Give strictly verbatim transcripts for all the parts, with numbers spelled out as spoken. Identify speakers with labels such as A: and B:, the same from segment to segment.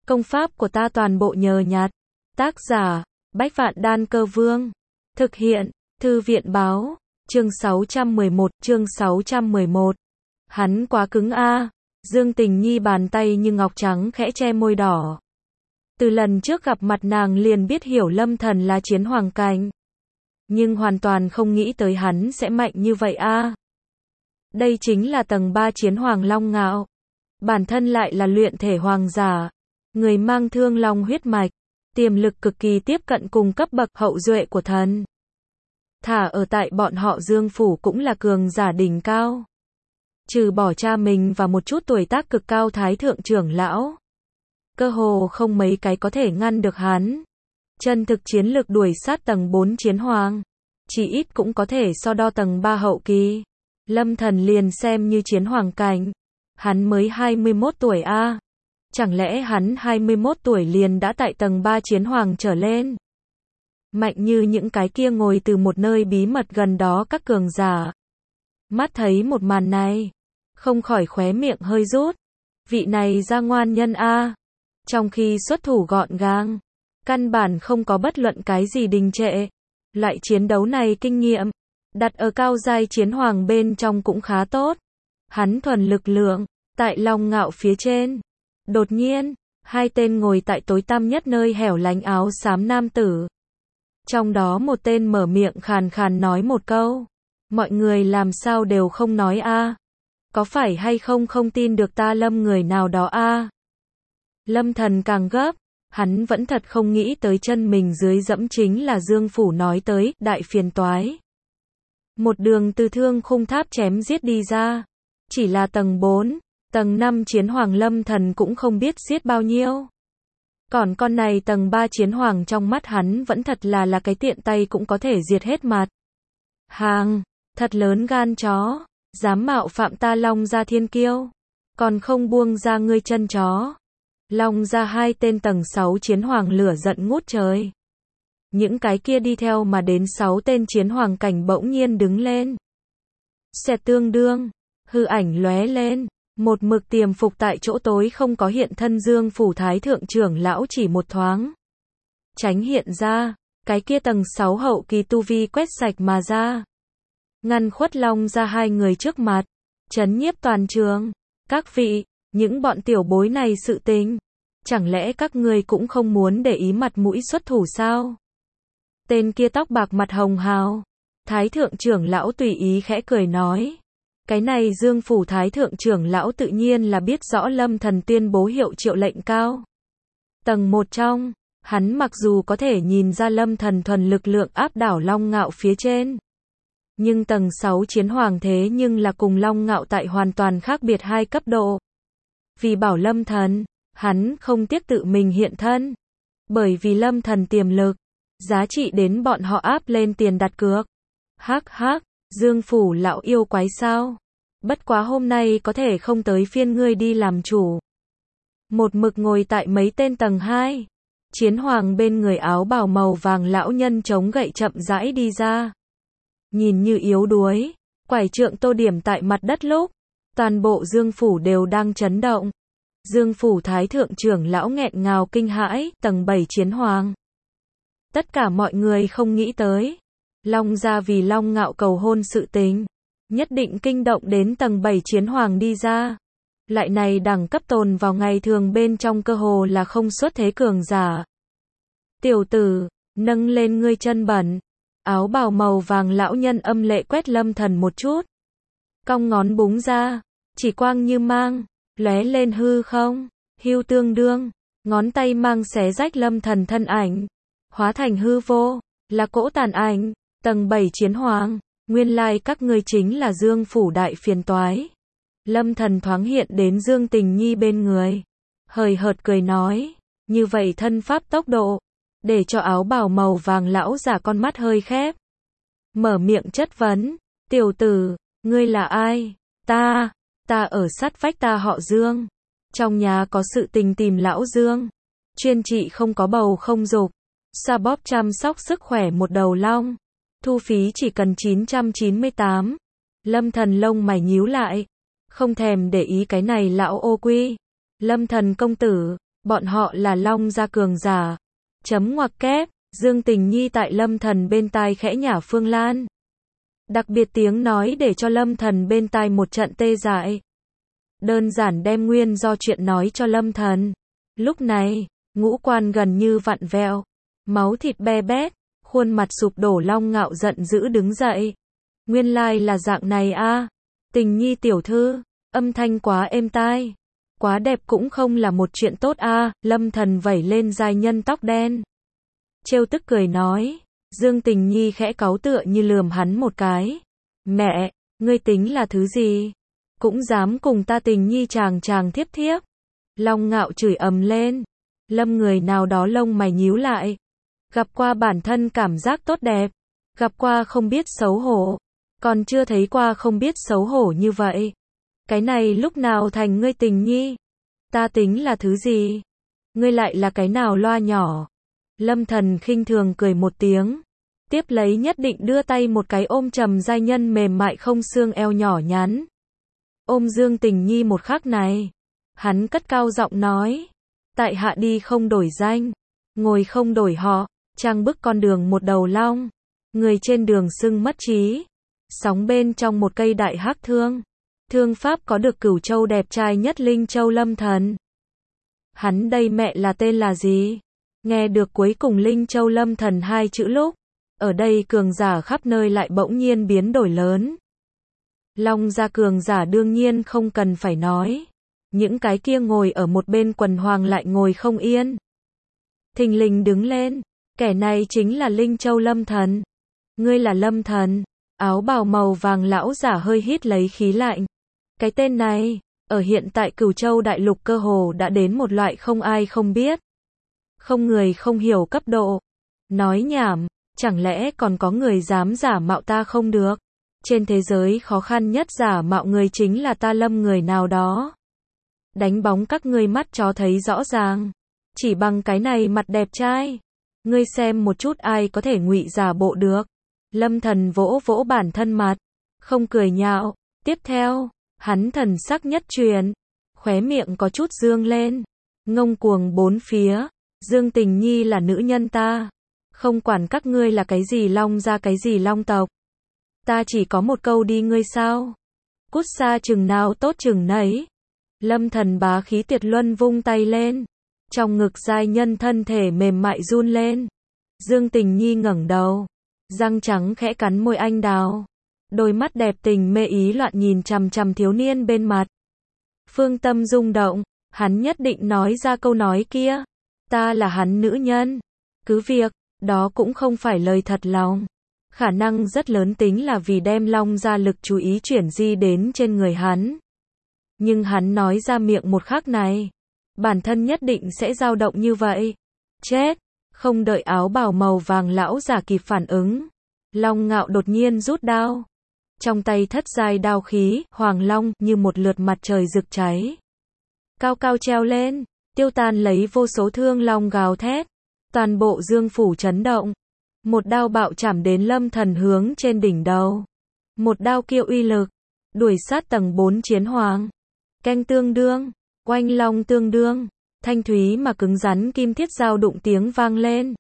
A: Công pháp của ta toàn bộ nhờ nhặt. Tác giả, Bách Vạn Đan Cơ Vương. Thực hiện, Thư viện báo. Chương sáu trăm mười một, chương sáu trăm mười một. Hắn quá cứng a. Dương Tình Nhi bàn tay như ngọc trắng khẽ che môi đỏ. Từ lần trước gặp mặt nàng liền biết hiểu Lâm Thần là chiến hoàng cảnh. Nhưng hoàn toàn không nghĩ tới hắn sẽ mạnh như vậy a. Đây chính là tầng ba chiến hoàng long ngạo. Bản thân lại là luyện thể hoàng giả. Người mang thương long huyết mạch. Tiềm lực cực kỳ tiếp cận cùng cấp bậc hậu duệ của thần. Thả ở tại bọn họ Dương Phủ cũng là cường giả đỉnh cao. Trừ bỏ cha mình và một chút tuổi tác cực cao thái thượng trưởng lão. Cơ hồ không mấy cái có thể ngăn được hắn. Chân thực chiến lực đuổi sát tầng bốn chiến hoàng. Chỉ ít cũng có thể so đo tầng ba hậu kỳ. Lâm Thần liền xem như chiến hoàng cảnh. Hắn mới hai mươi mốt tuổi a. Chẳng lẽ hắn hai mươi mốt tuổi liền đã tại tầng ba chiến hoàng trở lên? Mạnh như những cái kia ngồi từ một nơi bí mật gần đó các cường giả. Mắt thấy một màn này, không khỏi khóe miệng hơi rút. Vị này ra ngoan nhân a. Trong khi xuất thủ gọn gàng, căn bản không có bất luận cái gì đình trệ. Loại chiến đấu này kinh nghiệm, đặt ở cao giai chiến hoàng bên trong cũng khá tốt. Hắn thuần lực lượng, tại long ngạo phía trên. Đột nhiên, hai tên ngồi tại tối tăm nhất nơi hẻo lánh áo xám nam tử. Trong đó một tên mở miệng khàn khàn nói một câu. Mọi người làm sao đều không nói a? Có phải hay không không tin được ta Lâm người nào đó a? Lâm Thần càng gấp, hắn vẫn thật không nghĩ tới chân mình dưới dẫm chính là Dương Phủ nói tới, đại phiền toái. Một đường từ thương khung tháp chém giết đi ra. Chỉ là tầng bốn, tầng năm chiến hoàng Lâm Thần cũng không biết giết bao nhiêu. Còn con này tầng ba chiến hoàng trong mắt hắn vẫn thật là là cái tiện tay cũng có thể diệt hết mặt. Hàng, thật lớn gan chó, dám mạo phạm ta Long gia thiên kiêu, còn không buông ra ngươi chân chó. Long gia hai tên tầng sáu chiến hoàng lửa giận ngút trời. Những cái kia đi theo mà đến sáu tên chiến hoàng cảnh bỗng nhiên đứng lên. Xẹt tương đương, hư ảnh lóe lên. Một mực tiềm phục tại chỗ tối không có hiện thân Dương Phủ thái thượng trưởng lão chỉ một thoáng. Tránh hiện ra, cái kia tầng sáu hậu kỳ tu vi quét sạch mà ra. Ngăn khuất Long ra hai người trước mặt. Chấn nhiếp toàn trường. Các vị, những bọn tiểu bối này sự tình. Chẳng lẽ các ngươi cũng không muốn để ý mặt mũi xuất thủ sao? Tên kia tóc bạc mặt hồng hào. Thái thượng trưởng lão tùy ý khẽ cười nói. Cái này Dương Phủ thái thượng trưởng lão tự nhiên là biết rõ Lâm Thần tuyên bố hiệu triệu lệnh cao. Tầng một trong, hắn mặc dù có thể nhìn ra Lâm Thần thuần lực lượng áp đảo Long Ngạo phía trên. Nhưng tầng sáu chiến hoàng thế nhưng là cùng Long Ngạo tại hoàn toàn khác biệt hai cấp độ. Vì bảo Lâm Thần, hắn không tiếc tự mình hiện thân. Bởi vì Lâm Thần tiềm lực, giá trị đến bọn họ áp lên tiền đặt cược. Hắc hắc. Dương Phủ lão yêu quái sao? Bất quá hôm nay có thể không tới phiên ngươi đi làm chủ. Một mực ngồi tại mấy tên tầng hai. Chiến hoàng bên người áo bào màu vàng lão nhân chống gậy chậm rãi đi ra. Nhìn như yếu đuối, quải trượng tô điểm tại mặt đất lúc. Toàn bộ Dương Phủ đều đang chấn động. Dương Phủ thái thượng trưởng lão nghẹn ngào kinh hãi, tầng bảy chiến hoàng. Tất cả mọi người không nghĩ tới. Long gia vì Long Ngạo cầu hôn sự tình, nhất định kinh động đến tầng bảy chiến hoàng đi ra. Lại này đẳng cấp tồn vào ngày thường bên trong cơ hồ là không xuất thế cường giả. Tiểu tử, nâng lên ngươi chân bẩn. Áo bào màu vàng lão nhân âm lệ quét Lâm Thần một chút. Cong ngón búng ra, chỉ quang như mang, lóe lên hư không, hưu tương đương, ngón tay mang xé rách Lâm Thần thân ảnh, hóa thành hư vô, là cỗ tàn ảnh. Tầng bảy chiến hoàng, nguyên lai các ngươi chính là Dương Phủ đại phiền toái. Lâm Thần thoáng hiện đến Dương Tình Nhi bên người. Hời hợt cười nói, như vậy thân pháp tốc độ, để cho áo bào màu vàng lão giả con mắt hơi khép. Mở miệng chất vấn, tiểu tử, ngươi là ai? Ta, ta ở sát vách ta họ Dương. Trong nhà có sự tình tìm lão Dương. Chuyên trị không có bầu không dục. Xoa bóp chăm sóc sức khỏe một đầu long. Thu phí chỉ cần chín trăm chín mươi tám. Lâm Thần lông mày nhíu lại. Không thèm để ý cái này lão ô quy. Lâm Thần công tử, Bọn họ là Long gia cường giả. Chấm ngoặc kép, Dương Tình Nhi tại Lâm Thần bên tai khẽ nhả Phương Lan. Đặc biệt tiếng nói để cho Lâm Thần bên tai một trận tê dại. Đơn giản đem nguyên do chuyện nói cho Lâm Thần. Lúc này, ngũ quan gần như vặn vẹo, máu thịt be bét, khuôn mặt sụp đổ Long Ngạo giận dữ đứng dậy. Nguyên lai là dạng này a, à. Tình Nhi tiểu thư, âm thanh quá êm tai, quá đẹp cũng không là một chuyện tốt a, à. Lâm Thần vẩy lên giai nhân tóc đen. Trêu tức cười nói, Dương Tình Nhi khẽ cáu tựa như lườm hắn một cái. Mẹ, ngươi tính là thứ gì? Cũng dám cùng ta Tình Nhi chàng chàng thiếp thiếp. Long Ngạo chửi ầm lên. Lâm người nào đó lông mày nhíu lại. Gặp qua bản thân cảm giác tốt đẹp. Gặp qua không biết xấu hổ. Còn chưa thấy qua không biết xấu hổ như vậy. Cái này lúc nào thành ngươi Tình Nhi? Ta tính là thứ gì? Ngươi lại là cái nào loa nhỏ? Lâm Thần khinh thường cười một tiếng. Tiếp lấy nhất định đưa tay một cái ôm trầm giai nhân mềm mại không xương eo nhỏ nhắn. Ôm Dương Tình Nhi một khắc này. Hắn cất cao giọng nói. Tại hạ đi không đổi danh. Ngồi không đổi họ. Trang bức con đường một đầu long. Người trên đường sưng mất trí. Sóng bên trong một cây đại hắc thương. Thương pháp có được Cửu Châu đẹp trai nhất Linh Châu Lâm Thần. Hắn đây mẹ là tên là gì? Nghe được cuối cùng Linh Châu Lâm Thần hai chữ lúc. Ở đây cường giả khắp nơi lại bỗng nhiên biến đổi lớn. Long gia cường giả đương nhiên không cần phải nói. Những cái kia ngồi ở một bên quần hoàng lại ngồi không yên. Thình lình đứng lên. Kẻ này chính là Linh Châu Lâm Thần. Ngươi là Lâm Thần. Áo bào màu vàng lão giả hơi hít lấy khí lạnh. Cái tên này, ở hiện tại Cửu Châu đại lục cơ hồ đã đến một loại không ai không biết. Không người không hiểu cấp độ. Nói nhảm, chẳng lẽ còn có người dám giả mạo ta không được? Trên thế giới khó khăn nhất giả mạo người chính là ta Lâm người nào đó. Đánh bóng các ngươi mắt chó thấy rõ ràng. Chỉ bằng cái này mặt đẹp trai. Ngươi xem một chút ai có thể ngụy giả bộ được. Lâm Thần vỗ vỗ bản thân mặt. Không cười nhạo. Tiếp theo, hắn thần sắc nhất truyền. Khóe miệng có chút dương lên. Ngông cuồng bốn phía. Dương Tình Nhi là nữ nhân ta. Không quản các ngươi là cái gì long ra cái gì long tộc. Ta chỉ có một câu đi ngươi sao. Cút xa chừng nào tốt chừng nấy. Lâm Thần bá khí tuyệt luân vung tay lên. Trong ngực giai nhân thân thể mềm mại run lên. Dương Tình Nhi ngẩng đầu. Răng trắng khẽ cắn môi anh đào. Đôi mắt đẹp tình mê ý loạn nhìn chằm chằm thiếu niên bên mặt. Phương tâm rung động. Hắn nhất định nói ra câu nói kia. Ta là hắn nữ nhân. Cứ việc, đó cũng không phải lời thật lòng. Khả năng rất lớn tính là vì đem Long gia lực chú ý chuyển di đến trên người hắn. Nhưng hắn nói ra miệng một khắc này. Bản thân nhất định sẽ dao động như vậy. Chết! Không đợi áo bào màu vàng lão giả kịp phản ứng. Long Ngạo đột nhiên rút đao. Trong tay thất giai đao khí, hoàng long, như một lượt mặt trời rực cháy. Cao cao treo lên, tiêu tan lấy vô số thương long gào thét. Toàn bộ dương phủ chấn động. Một đao bạo chảm đến Lâm Thần hướng trên đỉnh đầu. Một đao kia uy lực. Đuổi sát tầng bốn chiến hoàng. Canh tương đương. Oanh long tương đương. Thanh thúy mà cứng rắn kim thiết dao đụng tiếng vang lên.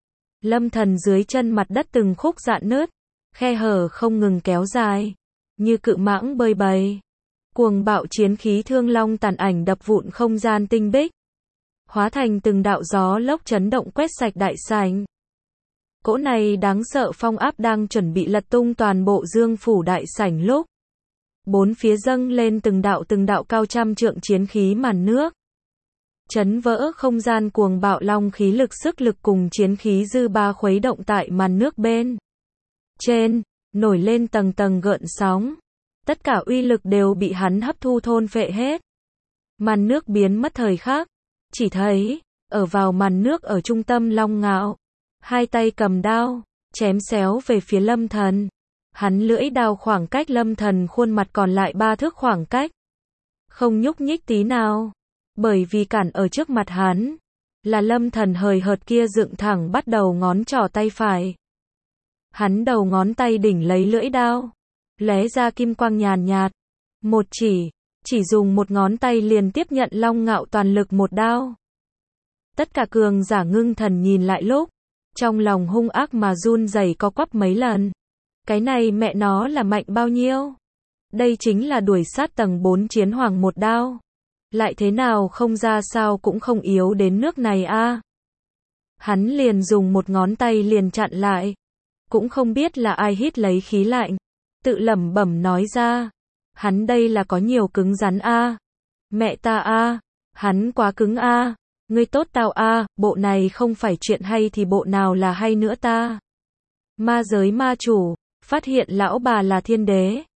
A: Lâm Thần dưới chân mặt đất từng khúc rạn nứt. Khe hở không ngừng kéo dài. Như cự mãng bơi bầy. Cuồng bạo chiến khí thương long tàn ảnh đập vụn không gian tinh bích. Hóa thành từng đạo gió lốc chấn động quét sạch đại sảnh. Cỗ này đáng sợ phong áp đang chuẩn bị lật tung toàn bộ dương phủ đại sảnh lúc. Bốn phía dâng lên từng đạo từng đạo cao trăm trượng chiến khí màn nước. Chấn vỡ không gian cuồng bạo long khí lực sức lực cùng chiến khí dư ba khuấy động tại màn nước bên. Trên, nổi lên tầng tầng gợn sóng. Tất cả uy lực đều bị hắn hấp thu thôn phệ hết. Màn nước biến mất thời khắc. Chỉ thấy, ở vào màn nước ở trung tâm Long Ngạo. Hai tay cầm đao, chém xéo về phía Lâm Thần. Hắn lưỡi đao khoảng cách Lâm Thần khuôn mặt còn lại ba thước khoảng cách. Không nhúc nhích tí nào. Bởi vì cản ở trước mặt hắn. Là Lâm Thần hời hợt kia dựng thẳng bắt đầu ngón trỏ tay phải. Hắn đầu ngón tay đỉnh lấy lưỡi đao. Lóe ra kim quang nhàn nhạt. Một chỉ. Chỉ dùng một ngón tay liền tiếp nhận Long Ngạo toàn lực một đao. Tất cả cường giả ngưng thần nhìn lại lúc, trong lòng hung ác mà run rẩy co quắp mấy lần. Cái này mẹ nó là mạnh bao nhiêu? Đây chính là đuổi sát tầng bốn chiến hoàng một đao. Lại thế nào không ra sao cũng không yếu đến nước này a. Hắn liền dùng một ngón tay liền chặn lại. Cũng không biết là ai hít lấy khí lạnh. Tự lẩm bẩm nói ra. Hắn đây là có nhiều cứng rắn a. Mẹ ta a, hắn quá cứng a. Ngươi tốt tao a, bộ này không phải chuyện hay thì bộ nào là hay nữa ta. Ma giới ma chủ, phát hiện lão bà là thiên đế.